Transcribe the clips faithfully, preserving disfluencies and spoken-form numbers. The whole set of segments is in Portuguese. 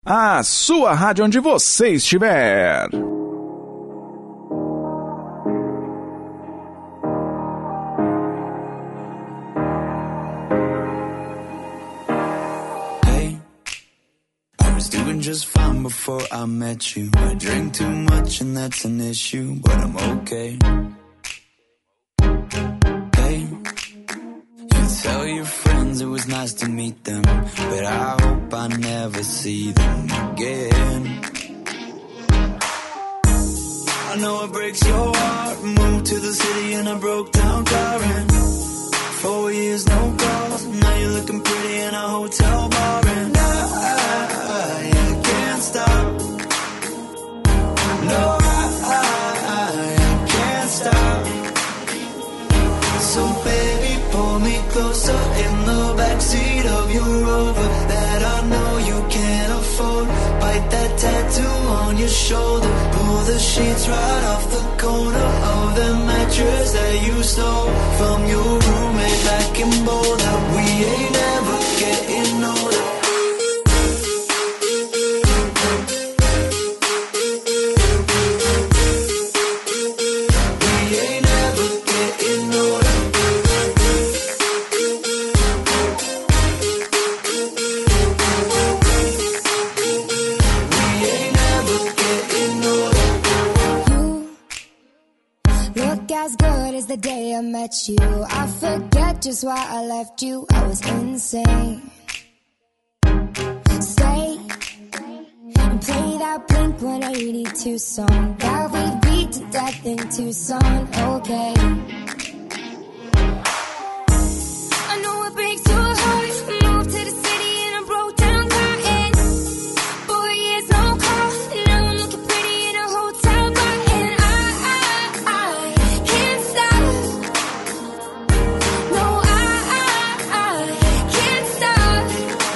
A sua rádio onde você estiver. Hey, I was doing just fine before I met you. I drink too much and that's an issue, but I'm okay. Hey, you tell your friends it was nice to meet them, but I hope I never see them again. I know it breaks your heart. Moved to the city in a broke down car and four years no calls. Now you're looking pretty in a hotel bar and I, I can't stop. No, I, I, I can't stop. So baby, pull me closer in the backseat of your Rover that I know you can't afford. Bite that tattoo on your shoulder. Pull the sheets right off the corner of the mattress that you stole from your roommate back in Boulder. We ain't never getting older. The day I met you, I forget just why I left you. I was insane. Stay and play that Blink one eighty-two song that we beat to death in Tucson. Okay. I know it breaks your heart. Moved to the city in a broke down car and four years no call. Now I'm looking pretty in a hotel bar and I, I, I can't stop. No, I, I, I can't stop.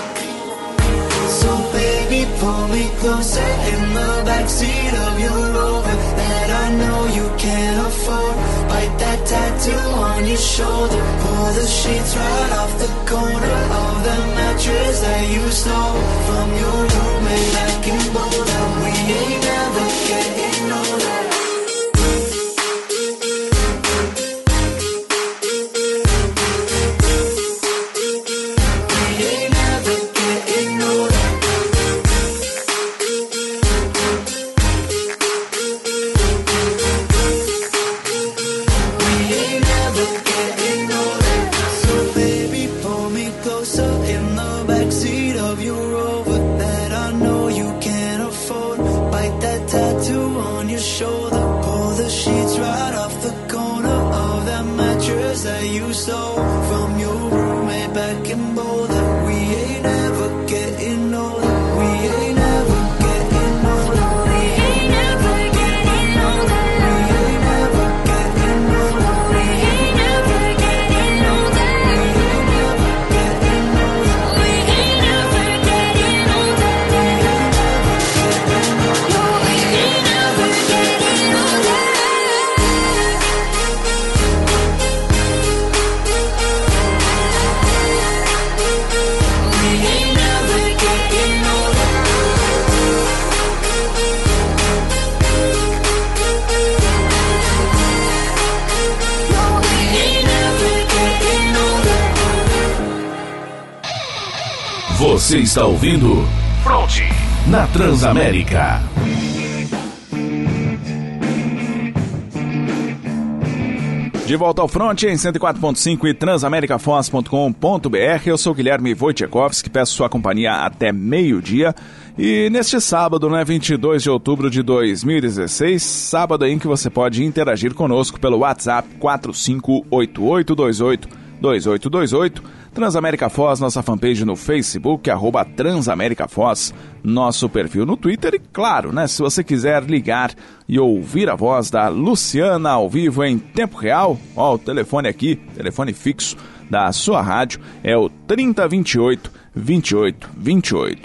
So baby, pull me closer in the backseat of your Rover that I know you can't afford. Bite that tattoo on your shoulder. Pull the sheets right off the corner of the mattress that you stole from your roommate back in Boulder. We ain't never getting older. That you stole from your roommate back in Boulder. We ain't ever getting older. We ain't ever getting older. We ain't ever getting older. We ain't ever getting older. We ain't ever getting older. We ain't ever getting older. We ain't ever getting older. Você está ouvindo Fronte na Transamérica. De volta ao Fronte em cento e quatro ponto cinco e transamerica foz ponto com ponto b r. Eu sou Guilherme Wojciechowski, peço sua companhia até meio-dia. E neste sábado, né, vinte e dois de outubro de dois mil e dezesseis, sábado em que você pode interagir conosco pelo WhatsApp quatro cinco oito oito dois oito dois oito dois oito, Transamérica Foz, nossa fanpage no Facebook, arroba Transamérica Foz, nosso perfil no Twitter e, claro, né, se você quiser ligar e ouvir a voz da Luciana ao vivo em tempo real, ó, o telefone aqui, telefone fixo da sua rádio, é o trinta vinte e oito vinte e oito vinte e oito.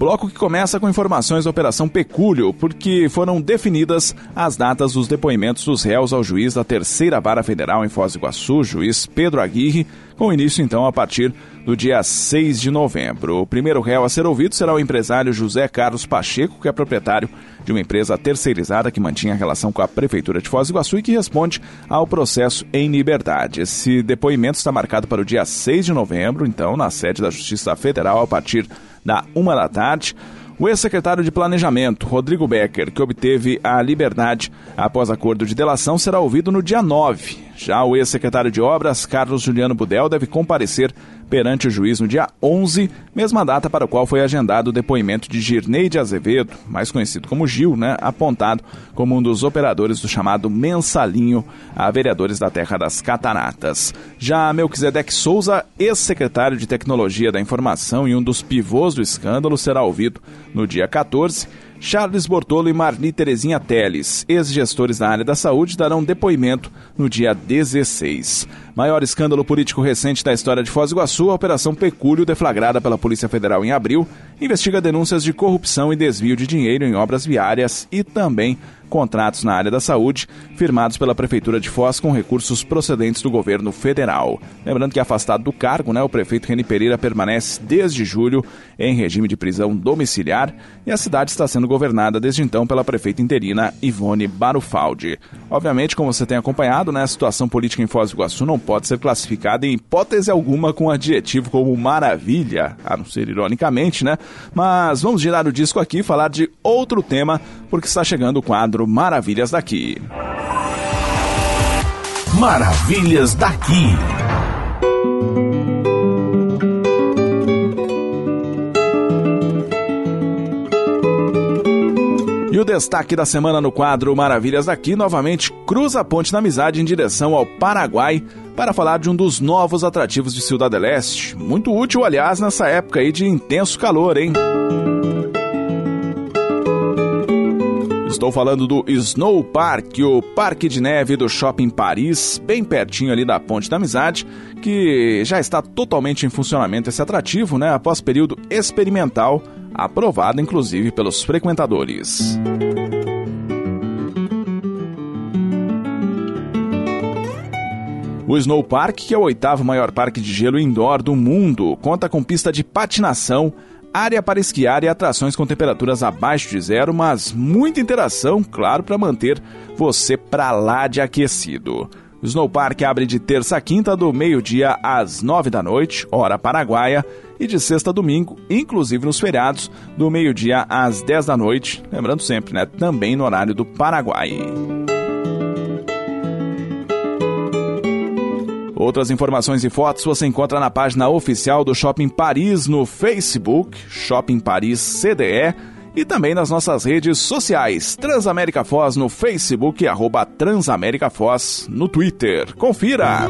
Bloco que começa com informações da Operação Pecúlio, porque foram definidas as datas dos depoimentos dos réus ao juiz da Terceira Vara Federal em Foz do Iguaçu, juiz Pedro Aguirre, com início então a partir do dia seis de novembro. O primeiro réu a ser ouvido será o empresário José Carlos Pacheco, que é proprietário de uma empresa terceirizada que mantinha relação com a Prefeitura de Foz do Iguaçu e que responde ao processo em liberdade. Esse depoimento está marcado para o dia seis de novembro, então, na sede da Justiça Federal, a partir da uma da tarde. O ex-secretário de Planejamento, Rodrigo Becker, que obteve a liberdade após acordo de delação, será ouvido no dia nove. Já o ex-secretário de Obras, Carlos Juliano Budel, deve comparecer perante o juiz no dia onze, mesma data para a qual foi agendado o depoimento de Girneide Azevedo, mais conhecido como Gil, né, apontado como um dos operadores do chamado mensalinho a vereadores da Terra das Cataratas. Já Melquisedeque Souza, ex-secretário de Tecnologia da Informação e um dos pivôs do escândalo, será ouvido no dia quatorze. Charles Bortolo e Marli Terezinha Teles, ex-gestores da área da saúde, darão depoimento no dia dezesseis. Maior escândalo político recente da história de Foz do Iguaçu, a Operação Pecúlio, deflagrada pela Polícia Federal em abril, investiga denúncias de corrupção e desvio de dinheiro em obras viárias e também contratos na área da saúde, firmados pela Prefeitura de Foz com recursos procedentes do governo federal. Lembrando que, afastado do cargo, né, o prefeito Reni Pereira permanece desde julho em regime de prisão domiciliar e a cidade está sendo governada desde então pela prefeita interina Ivone Barufaldi. Obviamente, como você tem acompanhado, né, a situação política em Foz do Iguaçu não pode ser classificada em hipótese alguma com um adjetivo como maravilha, a não ser ironicamente, né? Mas vamos girar o disco aqui e falar de outro tema, porque está chegando o quadro Maravilhas daqui. Maravilhas daqui. E o destaque da semana no quadro Maravilhas daqui novamente cruza a Ponte da Amizade em direção ao Paraguai para falar de um dos novos atrativos de Ciudad del Este. Muito útil, aliás, nessa época aí de intenso calor, hein? Estou falando do Snow Park, o parque de neve do Shopping Paris, bem pertinho ali da Ponte da Amizade, que já está totalmente em funcionamento esse atrativo, né, após período experimental, aprovado inclusive pelos frequentadores. O Snow Park, que é o oitavo maior parque de gelo indoor do mundo, conta com pista de patinação, área para esquiar e atrações com temperaturas abaixo de zero, mas muita interação, claro, para manter você pra lá de aquecido. O Snow Park abre de terça a quinta, do meio-dia às nove da noite, hora paraguaia, e de sexta a domingo, inclusive nos feriados, do meio-dia às dez da noite, lembrando sempre, né, também no horário do Paraguai. Outras informações e fotos você encontra na página oficial do Shopping Paris no Facebook, Shopping Paris C D E, e também nas nossas redes sociais, Transamérica Foz no Facebook e arroba Transamérica Foz no Twitter. Confira!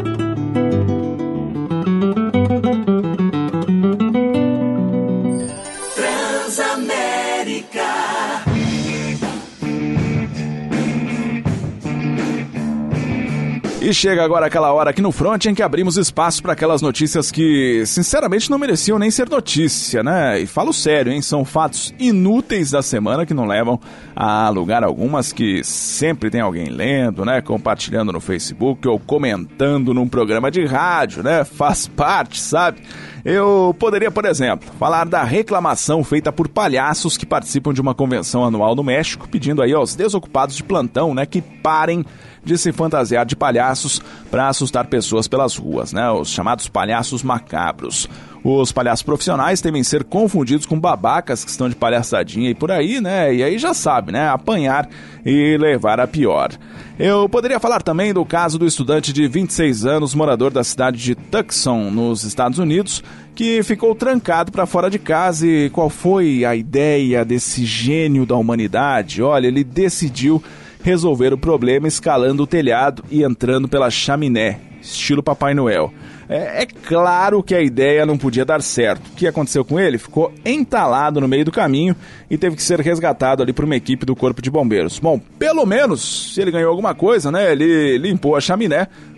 E chega agora aquela hora aqui no Front em que abrimos espaço para aquelas notícias que, sinceramente, não mereciam nem ser notícia, né? E falo sério, hein? São fatos inúteis da semana que não levam a lugar algum, mas que sempre tem alguém lendo, né? Compartilhando no Facebook ou comentando num programa de rádio, né? Faz parte, sabe? Eu poderia, por exemplo, falar da reclamação feita por palhaços que participam de uma convenção anual no México, pedindo aí aos desocupados de plantão, né, que parem de se fantasiar de palhaços para assustar pessoas pelas ruas, né? Os chamados palhaços macabros. Os palhaços profissionais temem ser confundidos com babacas que estão de palhaçadinha e por aí, né? E aí já sabe, né? Apanhar e levar a pior. Eu poderia falar também do caso do estudante de vinte e seis anos, morador da cidade de Tucson, nos Estados Unidos, que ficou trancado para fora de casa. E qual foi a ideia desse gênio da humanidade? Olha, ele decidiu resolver o problema escalando o telhado e entrando pela chaminé, estilo Papai Noel. É, é claro que a ideia não podia dar certo. O que aconteceu com ele? Ficou entalado no meio do caminho e teve que ser resgatado ali por uma equipe do Corpo de Bombeiros. Bom, pelo menos, se ele ganhou alguma coisa, né? Ele limpou a chaminé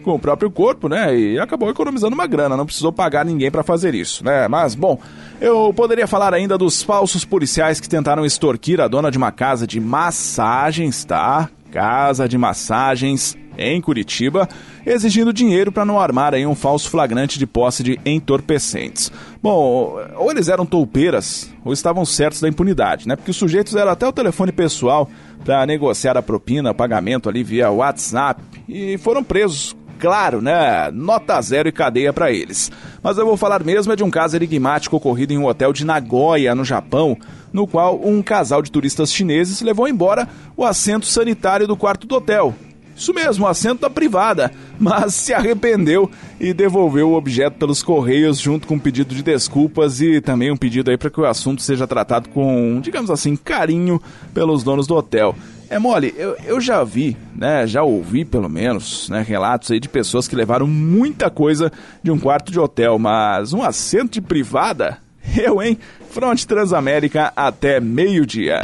com o próprio corpo, né? E acabou economizando uma grana, não precisou pagar ninguém para fazer isso, né? Mas, bom, eu poderia falar ainda dos falsos policiais que tentaram extorquir a dona de uma casa de massagens, tá? Casa de massagens em Curitiba, exigindo dinheiro para não armar aí um falso flagrante de posse de entorpecentes. Bom, ou eles eram toupeiras, ou estavam certos da impunidade, né? Porque os sujeitos eram até o telefone pessoal para negociar a propina, pagamento ali via WhatsApp, e foram presos. Claro, né? Nota zero e cadeia para eles. Mas eu vou falar mesmo é de um caso enigmático ocorrido em um hotel de Nagoya, no Japão, no qual um casal de turistas chineses levou embora o assento sanitário do quarto do hotel. Isso mesmo, o assento da privada, mas se arrependeu e devolveu o objeto pelos correios junto com um pedido de desculpas e também um pedido aí para que o assunto seja tratado com, digamos assim, carinho pelos donos do hotel. É mole, eu, eu já vi, né, já ouvi pelo menos, né, relatos aí de pessoas que levaram muita coisa de um quarto de hotel, mas um assento de privada? Eu, hein? Fronte Transamérica até meio-dia.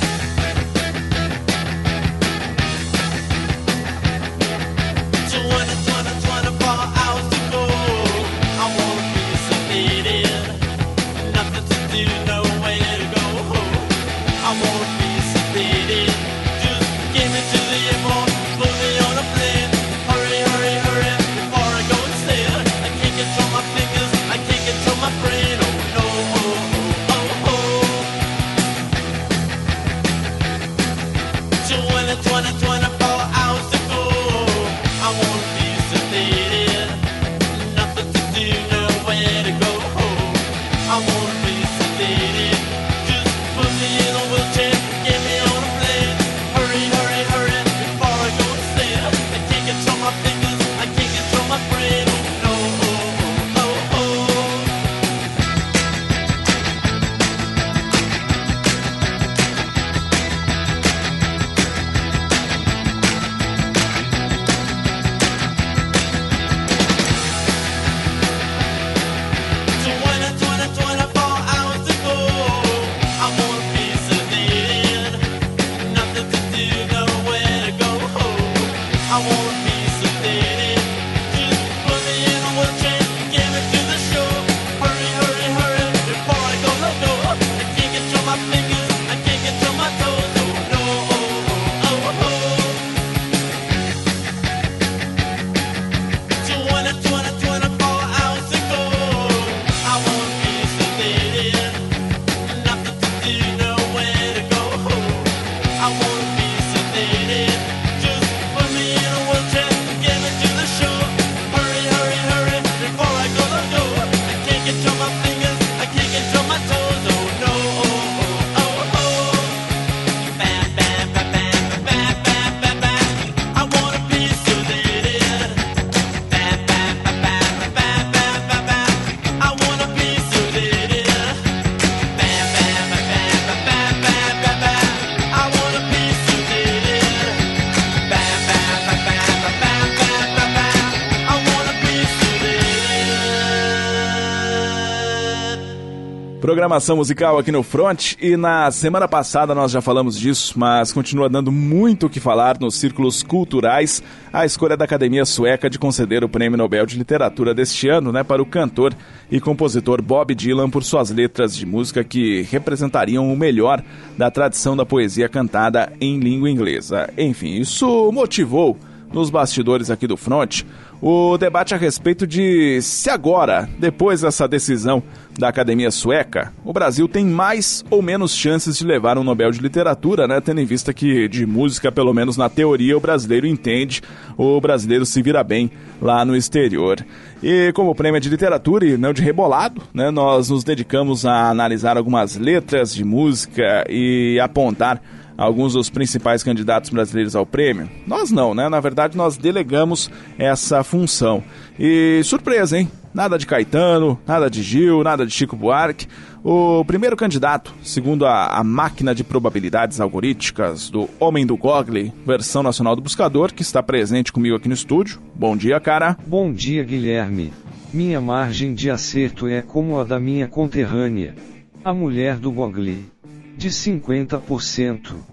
Programação musical aqui no Front, e na semana passada nós já falamos disso, mas continua dando muito o que falar nos círculos culturais a escolha da Academia Sueca de conceder o Prêmio Nobel de Literatura deste ano, né, para o cantor e compositor Bob Dylan por suas letras de música que representariam o melhor da tradição da poesia cantada em língua inglesa. Enfim, isso motivou nos bastidores aqui do Front o debate a respeito de se agora, depois dessa decisão da Academia Sueca, o Brasil tem mais ou menos chances de levar um Nobel de Literatura, né? Tendo em vista que de música, pelo menos na teoria, o brasileiro entende, o brasileiro se vira bem lá no exterior. E como prêmio de literatura e não de rebolado, né, nós nos dedicamos a analisar algumas letras de música e apontar alguns dos principais candidatos brasileiros ao prêmio. Nós não, né? Na verdade, nós delegamos essa função. E surpresa, hein? Nada de Caetano, nada de Gil, nada de Chico Buarque. O primeiro candidato, segundo a, a máquina de probabilidades algorítmicas do Homem do Google, versão nacional do buscador, que está presente comigo aqui no estúdio. Bom dia, cara. Bom dia, Guilherme. Minha margem de acerto é como a da minha conterrânea, a mulher do Google, de cinquenta por cento.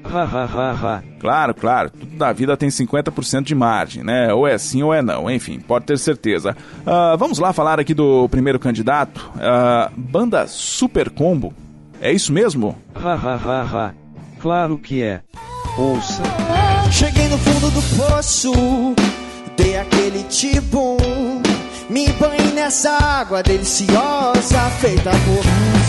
Ha ha ha ha. Claro, claro, tudo na vida tem cinquenta por cento de margem, né? Ou é sim ou é não, enfim, pode ter certeza. Uh, vamos lá falar aqui do primeiro candidato, uh, banda Super Combo, é isso mesmo? Ha ha ha ha. Claro que é. Ouça. Cheguei no fundo do poço, dei aquele tipo, me banhei nessa água deliciosa, feita por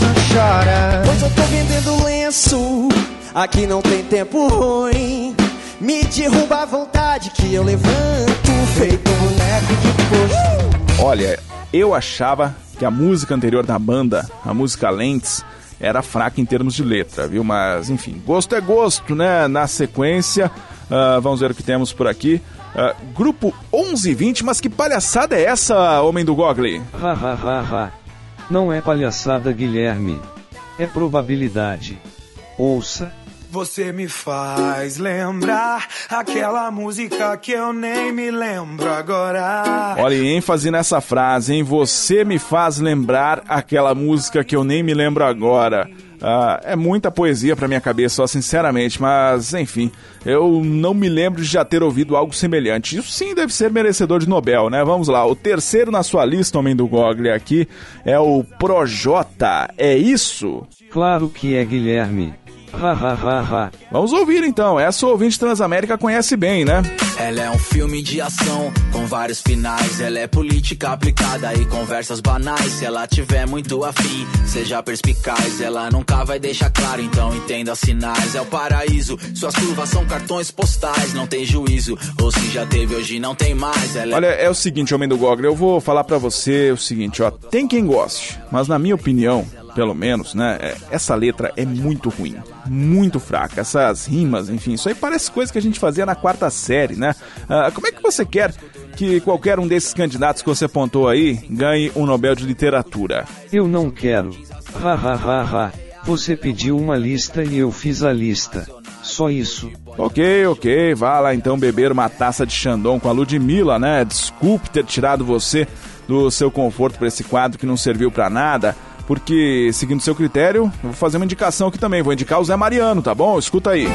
chora. Pois eu tô vendendo lenço, aqui não tem tempo ruim. Me derruba à vontade que eu levanto, feito um boneco de posto. Olha, eu achava que a música anterior da banda, a música Lentes, era fraca em termos de letra, viu? Mas, enfim, gosto é gosto, né? Na sequência, uh, vamos ver o que temos por aqui. Uh, grupo onze e vinte, mas que palhaçada é essa, homem do Gogli? Ha ha ha ha. Não é palhaçada, Guilherme. É probabilidade. Ouça. Você me faz lembrar aquela música que eu nem me lembro agora. Olha, ênfase nessa frase, hein? Você me faz lembrar aquela música que eu nem me lembro agora. Ah, é muita poesia pra minha cabeça, só sinceramente, mas enfim, eu não me lembro de já ter ouvido algo semelhante. Isso sim deve ser merecedor de Nobel, né? Vamos lá, o terceiro na sua lista, homem do Gogli, aqui é o Projota, é isso? Claro que é, Guilherme. Ha, ha, ha, ha. Vamos ouvir então, essa ouvinte Transamérica conhece bem, né? Ela é um filme de ação com vários finais. Ela é política aplicada e conversas banais. Se ela tiver muito afim, seja perspicaz. Ela nunca vai deixar claro, então entenda sinais. É o paraíso, suas curvas são cartões postais. Não tem juízo, ou se já teve hoje não tem mais. Ela é... Olha, é o seguinte, homem do Gogli, eu vou falar pra você o seguinte, ó. Tem quem goste, mas na minha opinião, pelo menos, né, essa letra é muito ruim, muito fraca, essas rimas, enfim, isso aí parece coisa que a gente fazia na quarta série, né? Ah, como é que você quer que qualquer um desses candidatos que você apontou aí ganhe um Nobel de Literatura? Eu não quero. Ha ha ha ha. Você pediu uma lista e eu fiz a lista. Só isso. Ok, ok, vá lá então beber uma taça de Chandon com a Ludmilla, né? Desculpe ter tirado você do seu conforto para esse quadro que não serviu para nada. Porque, seguindo seu critério, eu vou fazer uma indicação aqui também. Vou indicar o Zé Mariano, tá bom? Escuta aí.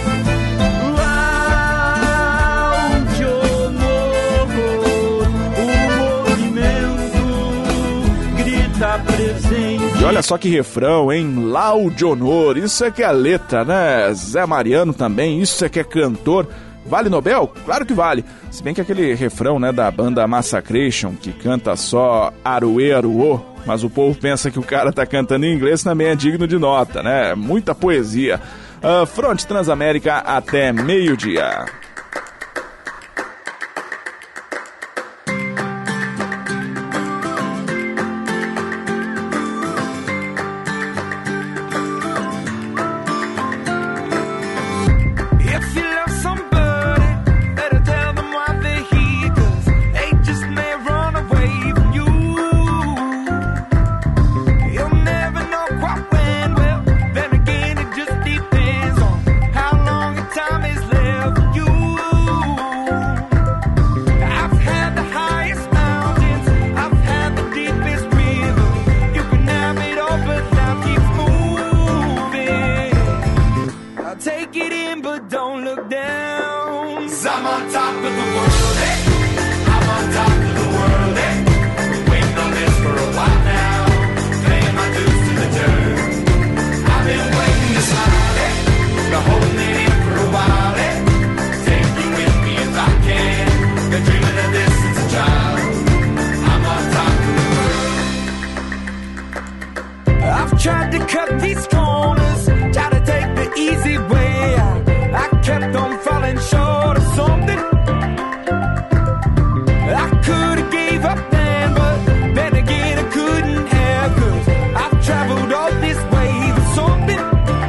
E olha só que refrão, hein? Laudionor, isso é que é letra, né? Zé Mariano também, isso é que é cantor. Vale Nobel? Claro que vale. Se bem que aquele refrão, né, da banda Massacration, que canta só Aruê, Aruô, mas o povo pensa que o cara tá cantando em inglês, também é digno de nota, né? Muita poesia. Uh, Fronte Transamérica até meio-dia. Tried to cut these corners, tried to take the easy way out. I kept on falling short of something. I could have gave up then, but then again I couldn't have, 'cause I've traveled all this way for something.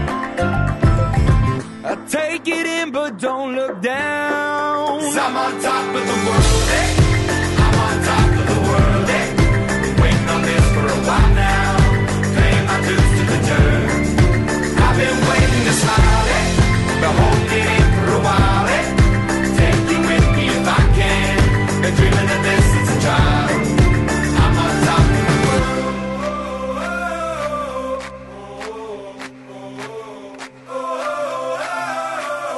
I take it in but don't look down, 'cause I'm on top of the world, eh? I'm on top of the world, eh? Been waiting on this for a while now. To the dirt. I've been waiting to smile it, been holding it for a while it. Take you with me if I can. Been dreaming of this since a child. I'm on top of the world.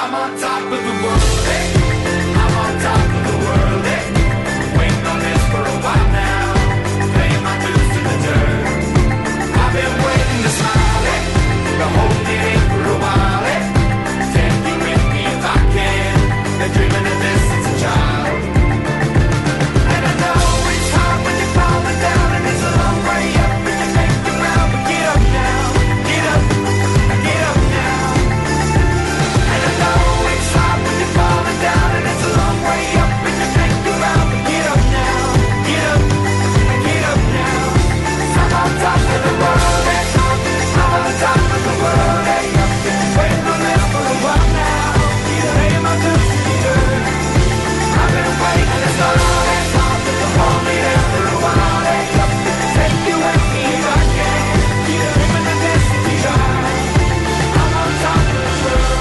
I'm on top of the world, hey. I'm on top of the world, hey. Waiting on this for a while now, paying my dues to the dirt. I've been waiting to smile, hey. To hold it in for a while, hey. Take you with me if I can. Been dreaming of this since a child. And I know it's hard when you're falling down, and it's a long way up, and you make the ground, but get up now, get up, get up now. And I know it's hard when you're falling down, and it's a long way up, and you make the ground, but get up now, get up, get up now. 'Cause I'm on top of the world, hey. I'm on top of the world, hey. Waiting on this for a while now, paying my dues to the earth. I've been waiting this long, hey. To hold me there for a while, hey. Take you with me if I can. Dreaming of this to be ours. I'm on top of the world.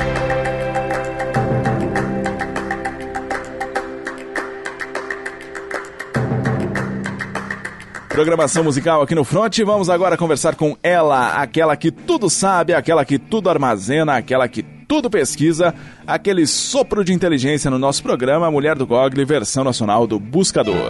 Programação musical aqui no Front. Vamos agora conversar com ela, aquela que tudo sabe, aquela que tudo armazena, aquela que tudo pesquisa, aquele sopro de inteligência no nosso programa, Mulher do Google, versão nacional do Buscador.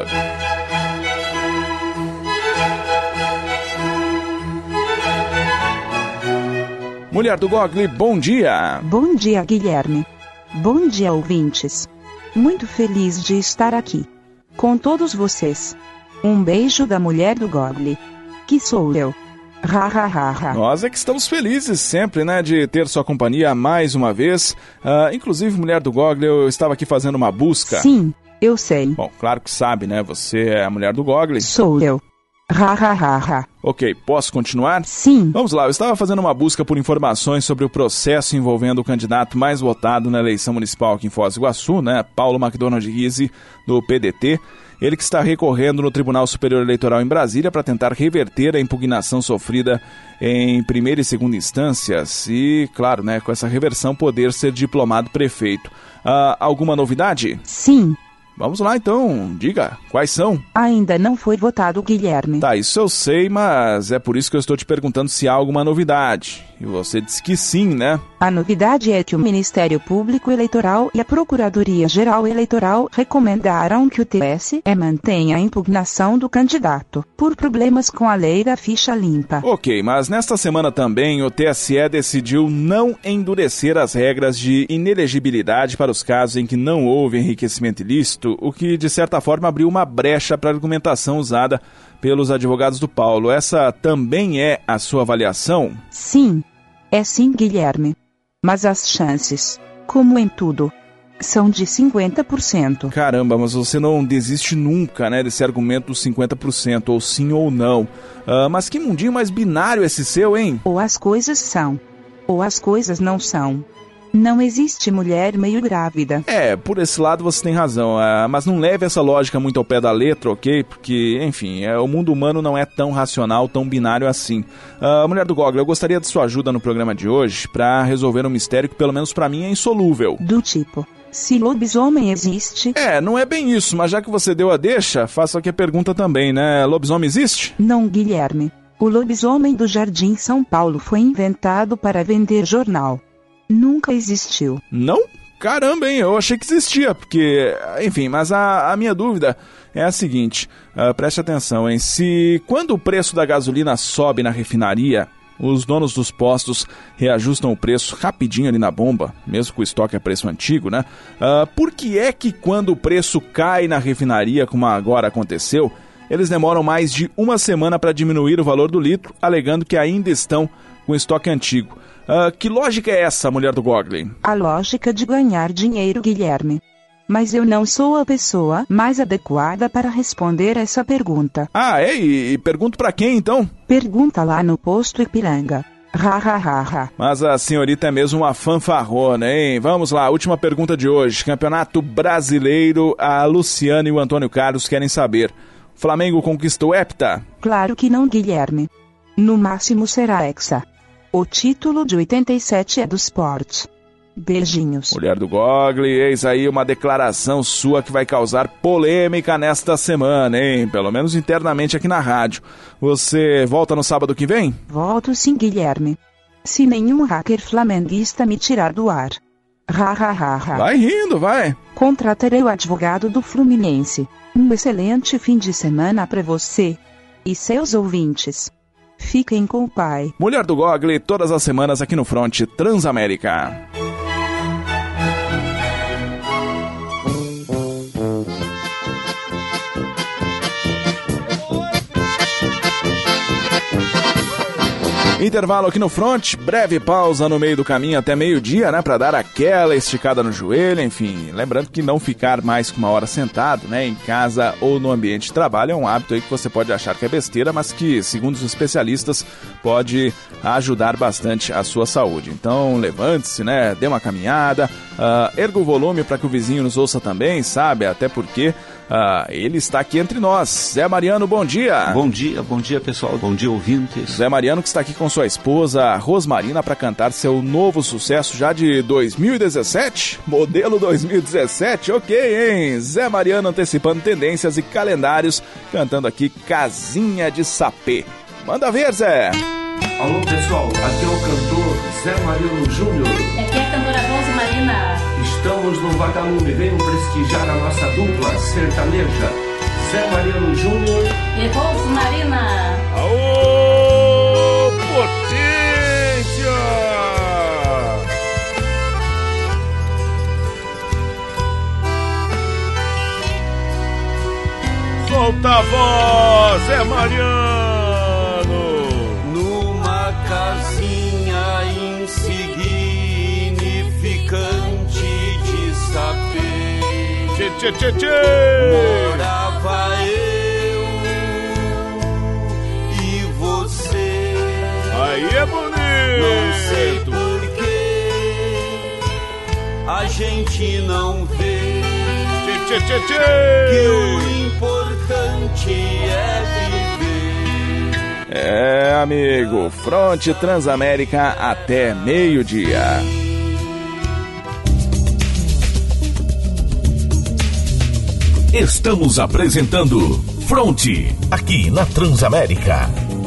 Mulher do Google, bom dia! Bom dia, Guilherme. Bom dia, ouvintes. Muito feliz de estar aqui com todos vocês. Um beijo da Mulher do Google, que sou eu. Ha, ha, ha, ha. Nós é que estamos felizes sempre, né, de ter sua companhia mais uma vez. Uh, inclusive, Mulher do Google, eu estava aqui fazendo uma busca. Sim, eu sei. Bom, claro que sabe, né? Você é a Mulher do Google. Sou eu. Ha, ha, ha, ha. Ok, posso continuar? Sim. Vamos lá, eu estava fazendo uma busca por informações sobre o processo envolvendo o candidato mais votado na eleição municipal aqui em Foz do Iguaçu, né? Paulo McDonald Rizzi, do P D T. Ele que está recorrendo no Tribunal Superior Eleitoral em Brasília para tentar reverter a impugnação sofrida em primeira e segunda instâncias e, claro, né, com essa reversão poder ser diplomado prefeito. Ah, alguma novidade? Sim. Vamos lá então, diga, quais são? Ainda não foi votado, Guilherme. Tá, isso eu sei, mas é por isso que eu estou te perguntando se há alguma novidade. E você disse que sim, né? A novidade é que o Ministério Público Eleitoral e a Procuradoria-Geral Eleitoral recomendaram que o T S E mantenha a impugnação do candidato, por problemas com a lei da ficha limpa. Ok, mas nesta semana também o T S E decidiu não endurecer as regras de inelegibilidade para os casos em que não houve enriquecimento ilícito, o que de certa forma abriu uma brecha para a argumentação usada pelos advogados do Paulo. Essa também é a sua avaliação? Sim, é sim, Guilherme. Mas as chances, como em tudo, são de cinquenta por cento. Caramba, mas você não desiste nunca, né, desse argumento dos cinquenta por cento, ou sim ou não. Uh, mas que mundinho mais binário esse seu, hein? Ou as coisas são, ou as coisas não são. Não existe mulher meio grávida. É, por esse lado você tem razão, uh, mas não leve essa lógica muito ao pé da letra, ok? Porque, enfim, é, o mundo humano não é tão racional, tão binário assim. Uh, Mulher do Google, eu gostaria de sua ajuda no programa de hoje para resolver um mistério que, pelo menos para mim, é insolúvel. Do tipo, se lobisomem existe? É, não é bem isso, mas já que você deu a deixa, faço aqui a pergunta também, né? Lobisomem existe? Não, Guilherme. O lobisomem do Jardim São Paulo foi inventado para vender jornal. Nunca existiu. Não? Caramba, hein? Eu achei que existia, porque... Enfim, mas a, a minha dúvida é a seguinte. Uh, preste atenção, hein? Se quando o preço da gasolina sobe na refinaria, os donos dos postos reajustam o preço rapidinho ali na bomba, mesmo que o estoque é preço antigo, né? Uh, por que é que quando o preço cai na refinaria, como agora aconteceu, eles demoram mais de uma semana para diminuir o valor do litro, alegando que ainda estão com estoque antigo? Uh, que lógica é essa, Mulher do Google? A lógica de ganhar dinheiro, Guilherme. Mas eu não sou a pessoa mais adequada para responder essa pergunta. Ah, é? E, e pergunto pra quem, então? Pergunta lá no posto Ipiranga. Ha, ha, ha, ha. Mas a senhorita é mesmo uma fanfarrona, hein? Vamos lá, última pergunta de hoje. Campeonato Brasileiro, a Luciana e o Antônio Carlos querem saber. Flamengo conquistou hepta? Claro que não, Guilherme. No máximo será hexa. O título de oitenta e sete é do Sport. Beijinhos. Mulher do Google, eis aí uma declaração sua que vai causar polêmica nesta semana, hein? Pelo menos internamente aqui na rádio. Você volta no sábado que vem? Volto sim, Guilherme. Se nenhum hacker flamenguista me tirar do ar. Ha, ha, ha, ha. Vai rindo, vai. Contratarei o advogado do Fluminense. Um excelente fim de semana para você e seus ouvintes. Fiquem com o pai. Mulher do Gogli, todas as semanas aqui no Front Transamérica. Intervalo aqui no Front, breve pausa no meio do caminho até meio-dia, né, para dar aquela esticada no joelho, enfim, lembrando que não ficar mais que uma hora sentado, né, em casa ou no ambiente de trabalho é um hábito aí que você pode achar que é besteira, mas que, segundo os especialistas, pode ajudar bastante a sua saúde. Então, levante-se, né, dê uma caminhada, uh, erga o volume para que o vizinho nos ouça também, sabe, até porque Ah, ele está aqui entre nós. Zé Mariano, bom dia. Bom dia, bom dia pessoal, bom dia ouvintes. Zé Mariano que está aqui com sua esposa Rosmarina para cantar seu novo sucesso já de dois mil e dezessete, modelo dois mil e dezessete, ok, hein? Zé Mariano antecipando tendências e calendários, cantando aqui Casinha de Sapê. Manda ver, Zé. Alô pessoal, aqui é o cantor Zé Mariano Júnior. Aqui é a cantora Rosmarina. Estamos no Vagalume, venham prestigiar a nossa dupla sertaneja, Zé Mariano Júnior e Rosmarina. Aô, potência! Solta a voz, Zé Mariano! Numa casinha insignificante de sapê, tchê, tchê, tchê, tchê. morava eu e você. Aí é bonito. Não sei porquê a gente não vê tchê, tchê, tchê, tchê. que o importante é viver. É, amigo, Front Transamérica até meio-dia. Estamos apresentando Front, aqui na Transamérica.